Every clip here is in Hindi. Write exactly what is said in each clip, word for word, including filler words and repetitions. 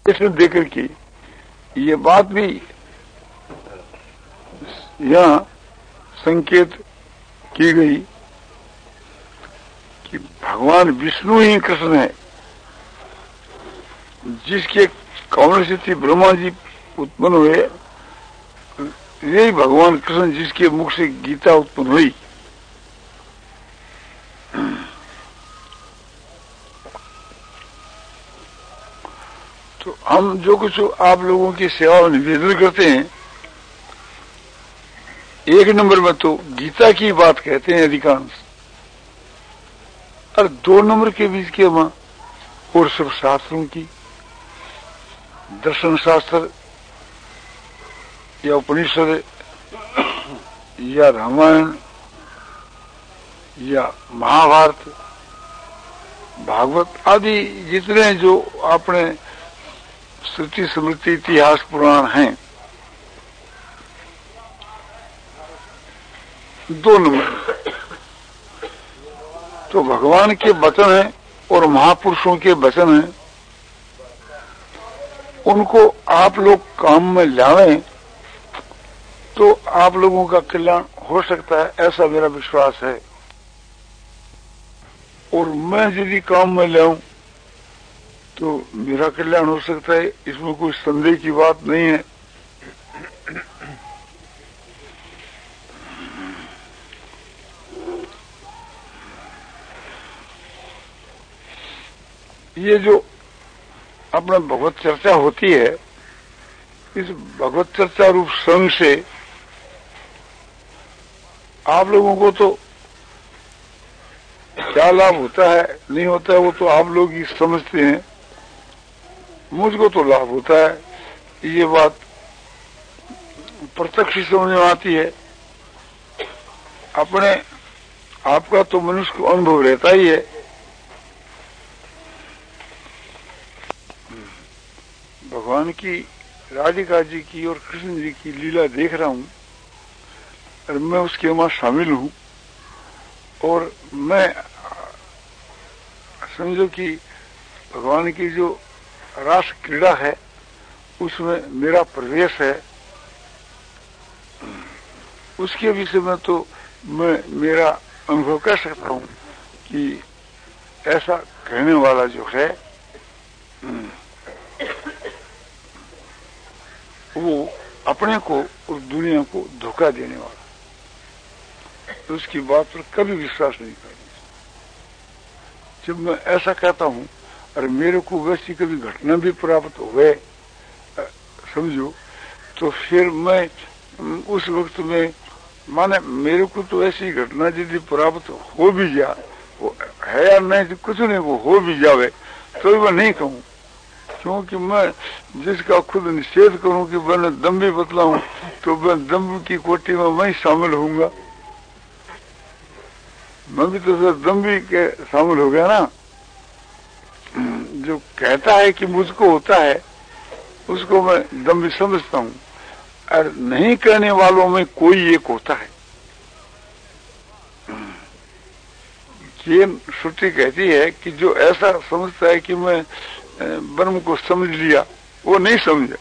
इसमें देकर के ये बात भी यहाँ संकेत की गई कि भगवान विष्णु ही कृष्ण है, जिसके कौन से थी ब्रह्मा जी उत्पन्न हुए, यही भगवान कृष्ण जिसके मुख से गीता उत्पन्न हुई। तो हम जो कुछ आप लोगों की सेवा में निवेदन करते हैं, एक नंबर में तो गीता की बात कहते हैं अधिकांश, और दो नंबर के बीच के वहां और सब शास्त्रों की, दर्शन शास्त्र या उपनिषद या रामायण या महाभारत, भागवत आदि जितने जो अपने श्रुति स्मृति इतिहास पुराण हैं, दो नंबर तो भगवान के वचन हैं और महापुरुषों के वचन हैं, उनको आप लोग काम में लावें तो आप लोगों का कल्याण हो सकता है, ऐसा मेरा विश्वास है। और मैं यदि काम में लाऊं तो मेरा कल्याण हो सकता है, इसमें कोई संदेह की बात नहीं है। ये जो अपना भगवत चर्चा होती है, इस भगवत चर्चा रूप संघ से आप लोगों को तो क्या लाभ होता है नहीं होता है वो तो आप लोग ही समझते हैं। मुझको तो लाभ होता है, ये बात प्रत्यक्ष ही समझ में आती है। अपने आपका तो मनुष्य को अनुभव रहता ही है। भगवान की, राधिका जी की और कृष्ण जी की लीला देख रहा हूं और मैं उसके वहां शामिल हूं, और मैं समझो कि भगवान की जो रास क्रीड़ा है उसमें मेरा प्रवेश है, उसके विषय में तो मैं मेरा अनुभव कर सकता हूं कि ऐसा कहने वाला जो है वो अपने को और दुनिया को धोखा देने वाला, तो उसकी बात पर कभी विश्वास नहीं करना। जब मैं ऐसा कहता हूं और मेरे को वैसी कभी घटना भी प्राप्त हो गए समझो, तो फिर मैं उस वक्त में माने मेरे को तो ऐसी घटना यदि प्राप्त हो भी जाए, वो है या नहीं तो कुछ नहीं, वो हो भी जावे तो मैं नहीं कहूं, क्योंकि मैं जिसका खुद निषेध करूं कि मैं दम्भी बतलाऊं तो मैं दम्भ की कोटि में मैं शामिल होऊंगा। मैं भी तो सर दम्भी के शामिल हो गया ना। जो कहता है कि मुझको होता है उसको मैं दम्भी समझता हूं, और नहीं कहने वालों में कोई एक होता है। ये श्रुति कहती है कि जो ऐसा समझता है कि मैं ब्रह्म को समझ लिया, वो नहीं समझा,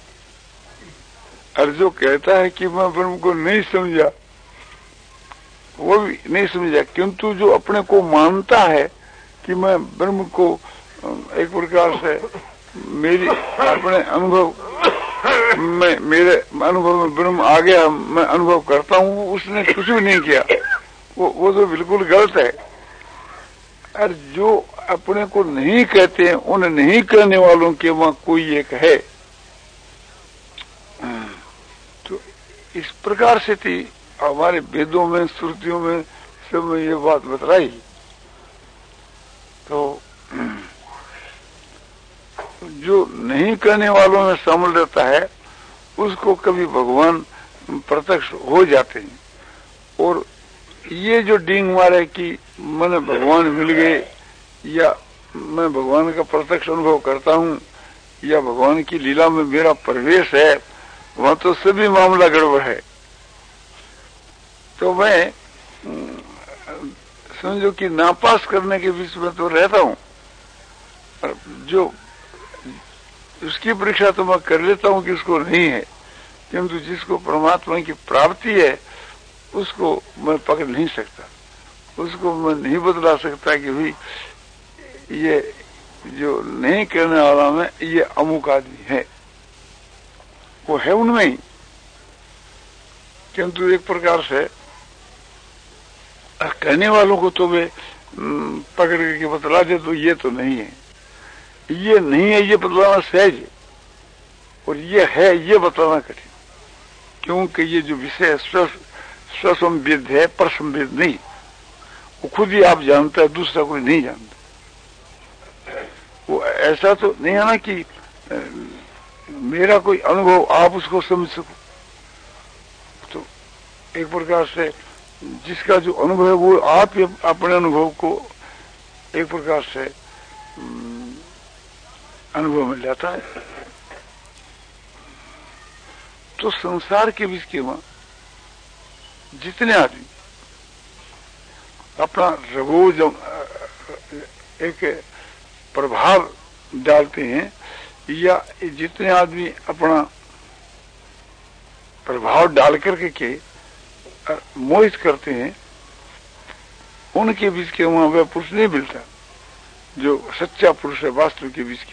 और जो कहता है कि मैं ब्रह्म को नहीं समझा, वो भी नहीं समझा। किंतु जो अपने को मानता है कि मैं ब्रह्म को एक प्रकार से मेरी अपने अनुभव में, मेरे अनुभव में ब्रह्म आ गया, मैं अनुभव करता हूँ, उसने कुछ भी नहीं किया, वो वो तो बिल्कुल गलत है। और जो अपने को नहीं कहते हैं, उन नहीं कहने वालों के वहां कोई एक है। तो इस प्रकार से थी हमारे वेदों में, श्रुतियों में सब में ये बात बतलाई। तो जो नहीं कहने वालों में शामिल रहता है उसको कभी भगवान प्रत्यक्ष हो जाते हैं। और ये जो डींग मारे कि मैंने भगवान मिल गए, या मैं भगवान का प्रत्यक्ष अनुभव करता हूँ, या भगवान की लीला में मेरा प्रवेश है, वहां तो सभी मामला गड़बड़ है। तो मैं समझो कि नापास करने के बीच में तो रहता हूँ। जो उसकी परीक्षा तो मैं कर लेता हूं कि उसको नहीं है, किंतु जिसको परमात्मा की प्राप्ति है उसको मैं पकड़ नहीं सकता, उसको मैं नहीं बदला सकता कि भाई ये जो नहीं करने वाला में ये अमुक आदमी है, वो है उनमें ही। किंतु एक प्रकार से कहने वालों को तो वे पकड़ करके बतला दे तो ये तो नहीं है, ये नहीं है ये बतलाना सहज है, और ये है ये बतलाना कठिन, क्योंकि ये जो विषय स्वसंवेद है परसंवेद नहीं, वो खुद ही आप जानता है, दूसरा कोई नहीं जानता। वो ऐसा तो नहीं है ना कि मेरा कोई अनुभव आप उसको समझ सको, तो एक प्रकार से जिसका जो अनुभव है वो आप अपने अनुभव को एक प्रकार से अनुभव में लेता है। तो संसार के बीच के वहां जितने आदमी अपना रगोज एक प्रभाव डालते हैं, या जितने आदमी अपना प्रभाव डाल करके के मोहित करते हैं, उनके बीच के वहां वह पुरुष नहीं मिलता जो सच्चा पुरुष है वास्तव के बीच के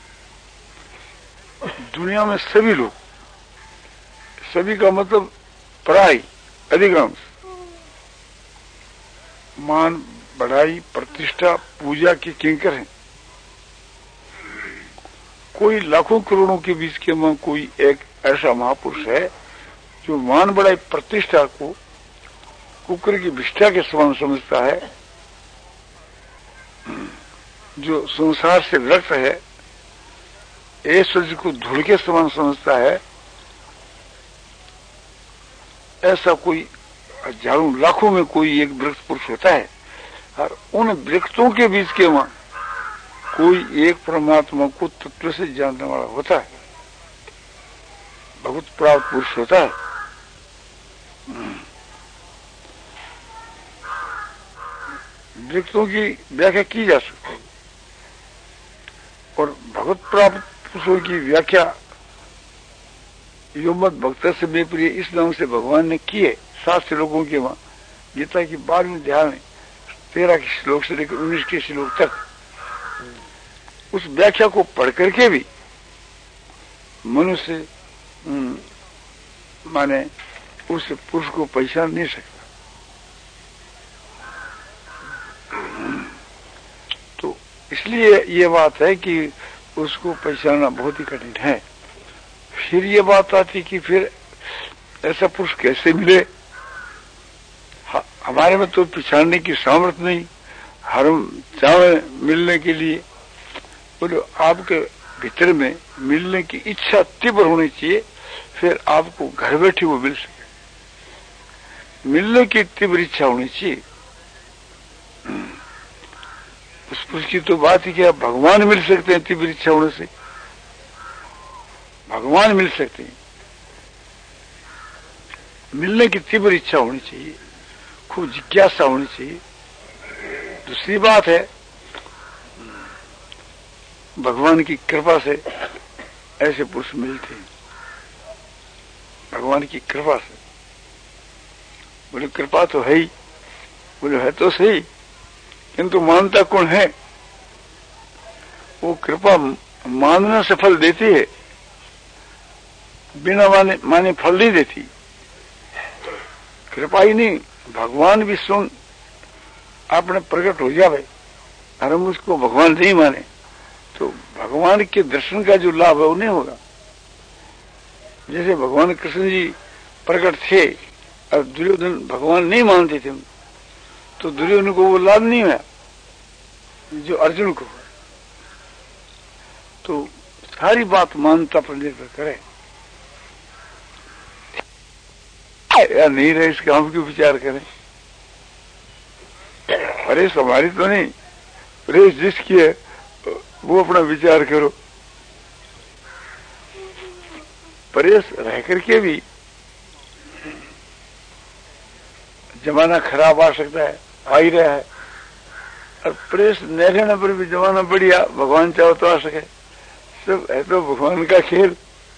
वहां। दुनिया में सभी लोग, सभी का मतलब प्राय अधिकांश मान बढ़ाई प्रतिष्ठा पूजा के किंकर हैं। कोई लाखों करोड़ों के बीच के वहां कोई एक ऐसा महापुरुष है जो मान बढ़ाई प्रतिष्ठा को कुकर की विष्ठा के समान समझता है, जो संसार से विरक्त है, ऐश्वर्य को धूल के समान समझता है। ऐसा कोई हजारों लाखों में कोई एक वृक्ष पुरुष होता है, और उन वृक्षों के बीच के वहां कोई एक परमात्मा को तत्व से जानने वाला होता है, बहुत प्राप्त पुरुष होता है। वृक्षों की व्याख्या की जा सकती है, और भगवत प्राप्त पुरुषों की व्याख्या योमत भक्त से बेप्रिय इस नाम से भगवान ने की है सात श्लोकों के वहां गीता की बारहवीं अध्याय में तेरह के श्लोक से लेकर उन्नीस के श्लोक तक। उस व्याख्या को पढ़ करके भी मनुष्य माने उस पुरुष को पहचान नहीं सकता। तो इसलिए ये बात है कि उसको पहचानना बहुत ही कठिन है। फिर ये बात आती कि फिर ऐसा पुरुष कैसे मिले, हमारे में तो पहचानने की सामर्थ्य नहीं, हम चाहे मिलने के लिए, बोलो आपके भीतर में मिलने की इच्छा तीव्र होनी चाहिए, फिर आपको घर बैठे वो मिल सके। मिलने की तीव्र इच्छा होनी चाहिए। उस पुरुष की तो बात ही क्या, भगवान मिल सकते हैं तीव्र इच्छा होने से, भगवान मिल सकते हैं। मिलने की तीव्र इच्छा होनी चाहिए, खूब जिज्ञासा होनी चाहिए। दूसरी बात है भगवान की कृपा से ऐसे पुरुष मिलते हैं, भगवान की कृपा से। बोले कृपा तो है ही, बोले है तो सही, किंतु मानता कौन है? वो कृपा मानना से फल देती है, बिना माने माने फल नहीं देती। कृपा ही नहीं, भगवान भी स्वयं अपने प्रकट हो जावे और हम उसको भगवान नहीं माने तो भगवान के दर्शन का जो लाभ है वो नहीं होगा। जैसे भगवान कृष्ण जी प्रकट थे और दुर्योधन भगवान नहीं मानते थे, तो दुर्योधन को वो लाभ नहीं हुआ जो अर्जुन को हुआ। तो सारी बात मानता पर निर्भर करे, या नहीं रहे इसका हम क्यों विचार करें। अरे हमारी तो नहीं, अरे जिसकी है वो अपना विचार करो। परेश रह करके भी जमाना खराब आ सकता है, आ ही रहा है, और प्रेस न रहने पर भी जमाना बढ़िया भगवान चाहो तो आ सके। सब है तो भगवान का खेल।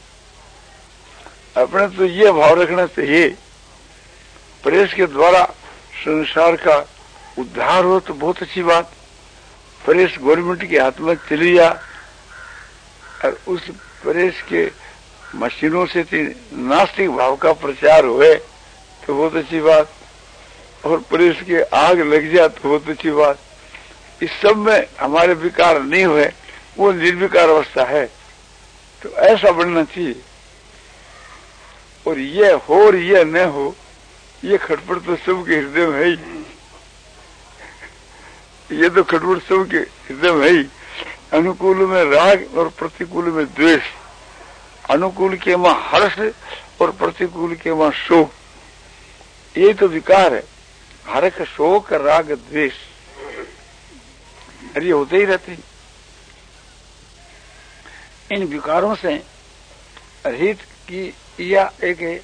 अपने तो ये भाव रखना चाहिए, प्रेस के द्वारा संसार का उद्धार हो तो बहुत अच्छी बात। प्रेस गवर्नमेंट के हाथ में चली जा और उस प्रेस के मशीनों से नास्तिक भाव का प्रचार हुए तो बहुत अच्छी बात, और प्रेस के आग लग जाए तो बहुत अच्छी बात। इस सब में हमारे विकार नहीं हुए, वो निर्विकार अवस्था है, तो ऐसा बनना चाहिए। और ये हो और ये न हो, ये खटपट तो सबके हृदय में है ही, ये तो खटपट सबके हृदय में है ही। अनुकूल में राग और प्रतिकूल में द्वेष, अनुकूल के मां हर्ष और प्रतिकूल के मां शोक, ये तो विकार है। हर्ष शोक राग द्वेष, अरे होते ही रहते। इन विकारों से रहित की यह एक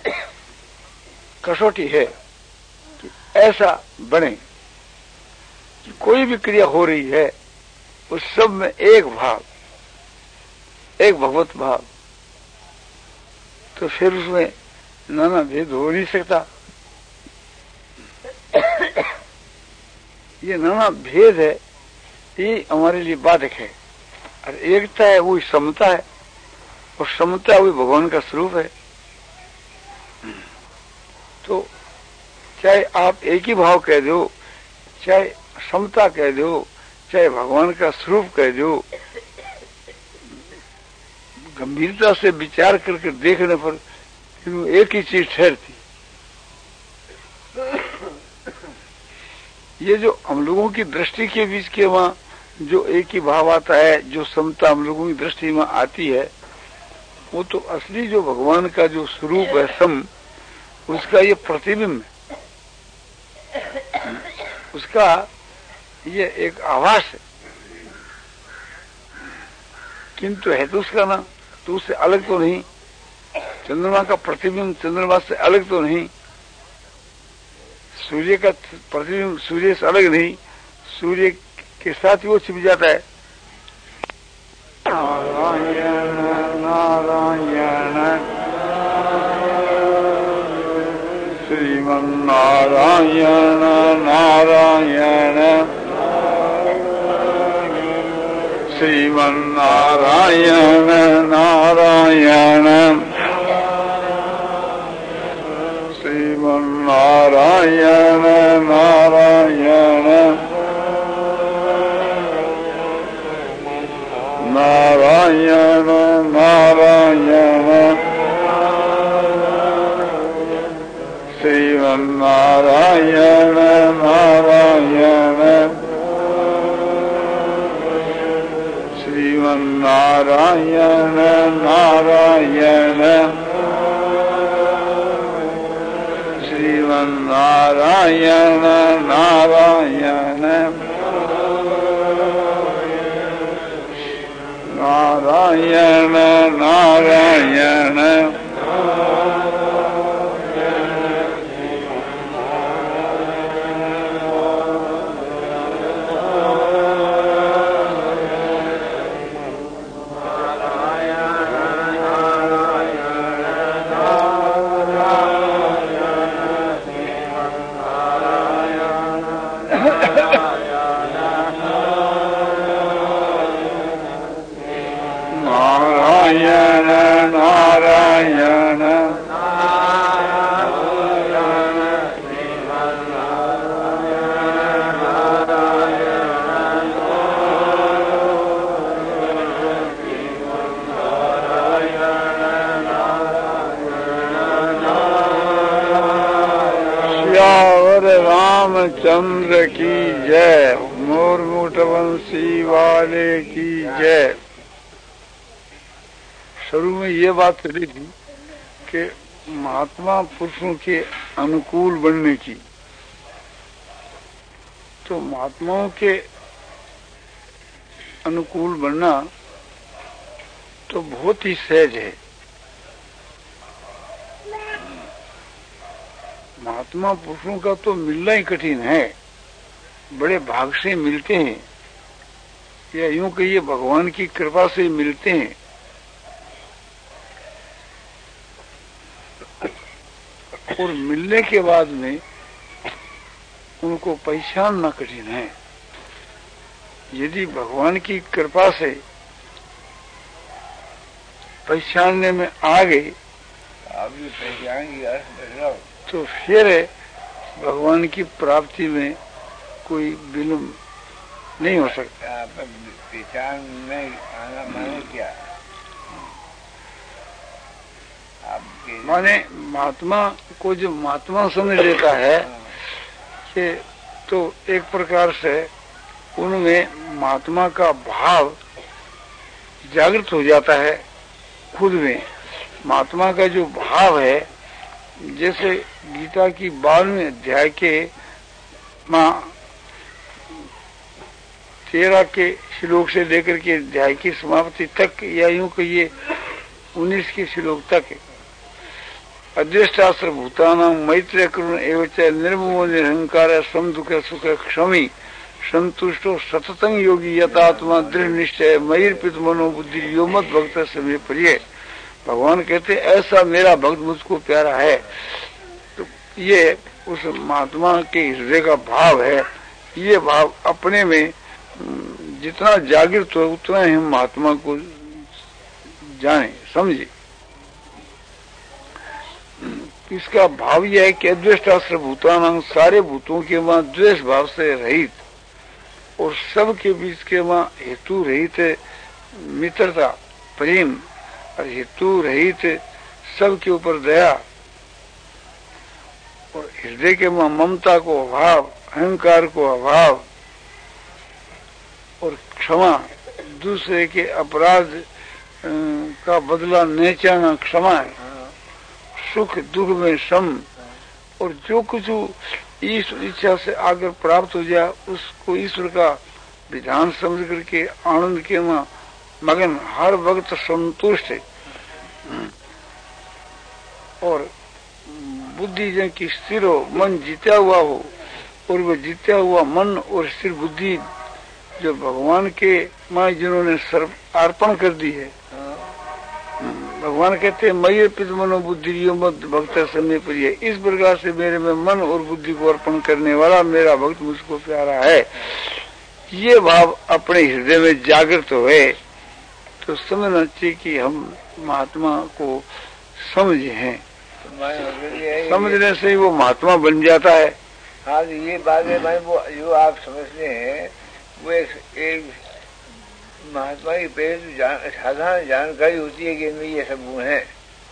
कसौटी है कि ऐसा बने कि कोई भी क्रिया हो रही है उस सब में एक भाव, एक भगवत भाव, तो फिर उसमें नाना भेद हो नहीं सकता। ये नाना भेद है, ये हमारे लिए बाधक है। और एकता है वो समता है, और समता वो भगवान का स्वरूप है। तो चाहे आप एक ही भाव कह दो, चाहे समता कह दो, चाहे भगवान का स्वरूप कह दो, गंभीरता से विचार करके देखने पर एक ही चीज ठहरती। ये जो हम लोगों की दृष्टि के बीच के वहां जो एक ही भाव आता है, जो समता हम लोगों की दृष्टि में आती है, वो तो असली जो भगवान का जो स्वरूप है सम, उसका ये प्रतिबिंब है, उसका ये एक आभास है। किंतु है तो उसका ना, तो उससे अलग तो नहीं। चंद्रमा का प्रतिबिंब चंद्रमा से अलग तो नहीं, सूर्य का प्रतिबिंब सूर्य से अलग नहीं, सूर्य के साथ वो छिप जाता है। नारायण नारायण श्रीमन नारायण नारायण श्रीमन नारायण नारायण श्रीमन नारायण नारायण नारायण नारायण श्रीमन नारायण नारायण श्रीमन नारायण नारायण श्रीमन नारायण नारायण नारायण नारायण रामचंद्र की जय, मोर मुटवंशी वाले की जय। शुरू में ये बात चली थी कि महात्मा पुरुषों के अनुकूल बनने की, तो महात्माओं के अनुकूल बनना तो बहुत ही सहज है। महात्मा पुरुषों का तो मिलना ही कठिन है, बड़े भाग से मिलते हैं। या यूं कहिए भगवान की कृपा से मिलते हैं। और मिलने के बाद में उनको पहचानना कठिन है। यदि भगवान की कृपा से पहचानने में आ गए तो फिर भगवान की प्राप्ति में कोई विलंब नहीं हो सकता। पहचान में आना माने क्या? माने महात्मा को जो महात्मा समझ लेता है कि तो एक प्रकार से उनमें महात्मा का भाव जागृत हो जाता है। खुद में महात्मा का जो भाव है, जैसे गीता की बारहवें अध्याय के मां तेरह के श्लोक से लेकर के अध्याय की समाप्ति तक, या यूं कहिए उन्नीस के श्लोक तक, अदृष्टास्त्र भूतानां मैत्र करुण एवं निर्ममो निरहंकार सम दुख सुख क्षमी संतुष्टो सततं योगी यतात्मा दृढ़ निश्चय मयिर्पित मनोबुद्धि यो मत भक्त समय प्रिय। भगवान कहते ऐसा मेरा भक्त मुझको प्यारा है। तो ये उस महात्मा के हृदय का भाव है। ये भाव अपने में जितना जागृत हो उतना ही महात्मा को जाने समझे। इसका भाव यह है कि अद्वेष्टास्त्र भूतानां, सारे भूतों के वहां द्वेष भाव से रहित और सबके बीच के वहां हेतु रहित मित्रता प्रेम और हेतु रहित सबके ऊपर दया और हृदय के वहां ममता को अभाव, अहंकार को अभाव और क्षमा, दूसरे के अपराध का बदला न चाहना क्षमा है। सुख दुख में सम, और जो कुछ ईश्वर इच्छा से आकर प्राप्त हो जाए उसको ईश्वर का विधान समझ करके आनंद के वहां मगन, हर वक्त संतुष्ट है। और बुद्धि जन की स्थिर हो, मन जीता हुआ हो, और वह जीता हुआ मन और स्थिर बुद्धि जो भगवान के मां जिन्होंने सर्व अर्पण कर दी है। भगवान कहते हैं मय अर्पित मनोबुद्धि यो मत भक्त समय प्रिय। इस प्रकार से मेरे में मन और बुद्धि को अर्पण करने वाला मेरा भक्त मुझको प्यारा है। ये भाव अपने हृदय में जागृत हुए तो समझना चाहिए कि हम महात्मा को समझे हैं। समझने से ही वो महात्मा बन जाता है। हाँ, ये बात है भाई, वो जो आप समझते हैं वो एक, एक महात्मा की पहले जान, साधारण जानकारी होती है कि इनमें ये सब गुण है।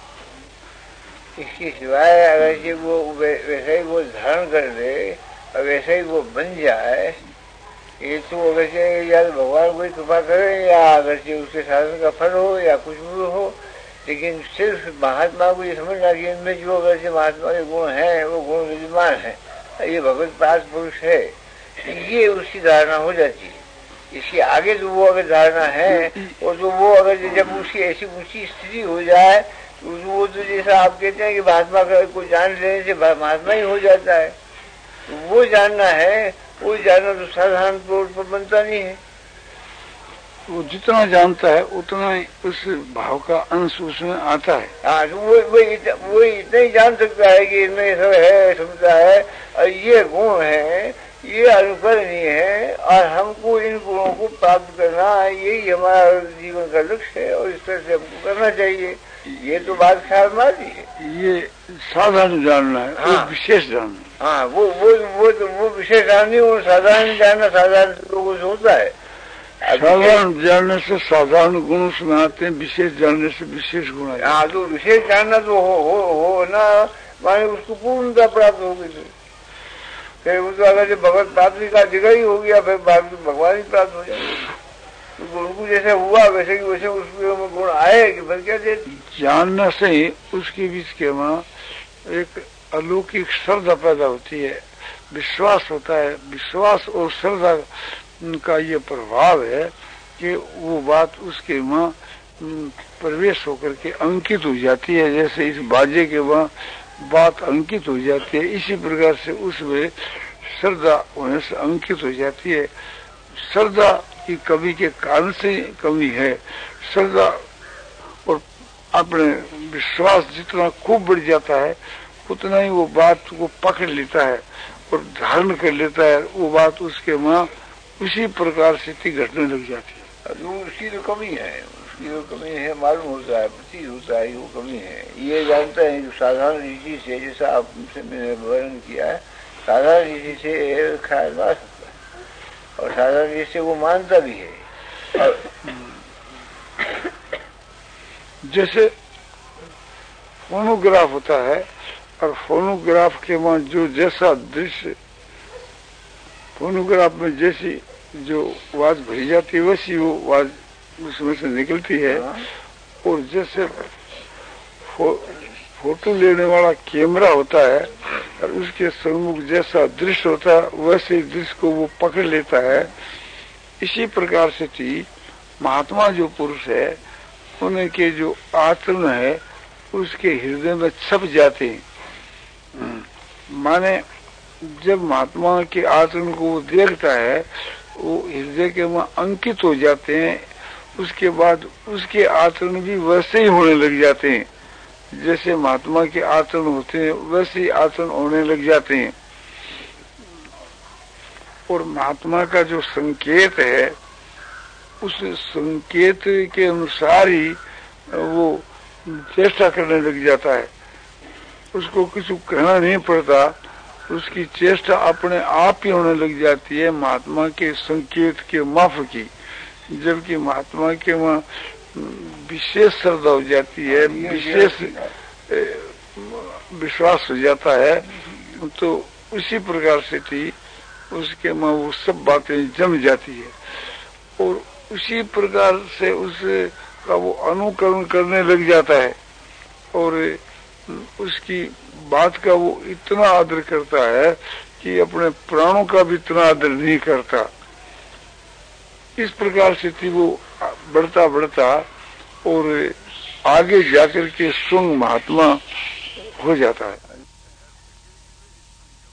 इसके सिवाय अगर से वो वैसे ही वो धारण कर ले और वैसे ही वो बन जाए, ये तो अगर से या भगवान कोई कृपा करे या अगर से उसके साधन का फल हो या कुछ भी हो, लेकिन सिर्फ महात्मा को ये समझना कि इनमें जो अगर से महात्मा के गुण है वो गुण विद्यमान है, ये भगवत पास पुरुष है, ये उसकी धारणा हो जाती है। इसके आगे जो वो अगर धारणा है और जो वो अगर जब उसकी ऐसी ऊंची स्थिति हो जाए तो वो तो जैसा आप कहते हैं कि महात्मा को जान लेने से महात्मा ही हो जाता है, तो वो जानना है, वो जानना तो साधारण तौर पर बनता नहीं है। वो जितना जानता है उतना ही उस भाव का अंश उसमें आता है। हाँ, तो वो वो इतना, वो इतना ही जान सकता है कि इनमें सब है, समझता है और ये गुण है, ये अनुकरणीय है और हमको इन गुणों को प्राप्त करना, यही हमारा जीवन का लक्ष्य है और इस तरह से हमको करना चाहिए। ये तो बात ख्याल मारी है। ये साधारण जानना है। हाँ, विशेष जानना। हाँ, वो वो वो तो वो विशेष जाननी और साधारण जानना साधारण लोगों से होता है। साधारण जानने से साधारण गुण उसमें आते हैं, विशेष जानने से विशेष गुण आते हैं। हाँ, तो विशेष जानना तो हो हो हो ना, माने उसको पूर्णता प्राप्त होगी। तो फिर वो तो अगर जब भगवत प्राप्ति का जगह ही हो गया, फिर भगवान ही प्राप्त हो जाएंगे। तो उनको जैसे हुआ वैसे कि वैसे उसमें गुण आए कि फिर क्या देते। जानने से ही उसके बीच के वहाँ एक अलौकिक श्रद्धा पैदा होती है, विश्वास होता है। विश्वास और श्रद्धा का ये प्रभाव है कि वो बात उसके वहाँ प्रवेश होकर के अंकित हो जाती है। जैसे इस बाजे के वहाँ बात अंकित हो जाती है, इसी प्रकार से उसमें श्रद्धा होने से अंकित हो जाती है। श्रद्धा ये कवि के कारण से कवि है। श्रद्धा और अपने विश्वास जितना खूब बढ़ जाता है उतना ही वो बात को पकड़ लेता है और धारण कर लेता है। वो बात उसके वहां उसी प्रकार से घटने लग जाती है। वो उसकी तो कमी है, उसकी तो कमी है, मालूम होता है, प्रतीत होता है, वो कमी है। ये जानते हैं जो साधारण रीति से, जैसा आपसे मैंने वर्णन किया है, साधारण रीति से ख्याल ना सकता है और साधारण रीति से वो मानता भी है। और जैसे फोनोग्राफ होता है और फोनोग्राफ के वहां जो जैसा दृश्य, फोनोग्राफ में जैसी जो आवाज भरी जाती है वैसी वो आवाज उसमें से निकलती है। और जैसे फो, फोटो लेने वाला कैमरा होता है और उसके सम्मुख जैसा दृश्य होता है वैसे ही दृश्य को वो पकड़ लेता है। इसी प्रकार से थी महात्मा जो पुरुष है उनके जो आचरण है उसके हृदय में छप जाते हैं। माने जब महात्मा के आचरण को वो देखता है वो हृदय के वहां अंकित हो जाते हैं। उसके बाद उसके आचरण भी वैसे ही होने लग जाते हैं, जैसे महात्मा के आचरण होते हैं वैसे ही आचरण होने लग जाते हैं। और महात्मा का जो संकेत है उस संकेत के अनुसार ही वो चेष्टा करने लग जाता है। उसको किसी कहना नहीं पड़ता, उसकी चेष्टा अपने आप ही होने लग जाती है महात्मा के संकेत के माफ की। जबकि महात्मा के वहाँ विशेष श्रद्धा हो जाती है, विशेष विश्वास हो जाता है, तो उसी प्रकार से थी उसके वहाँ वो सब बातें जम जाती है और उसी प्रकार से उसका वो अनुकरण करने लग जाता है और उसकी बात का वो इतना आदर करता है कि अपने प्राणों का भी इतना आदर नहीं करता। इस प्रकार से थी वो बढ़ता बढ़ता और आगे जाकर के स्वयं महात्मा हो जाता है।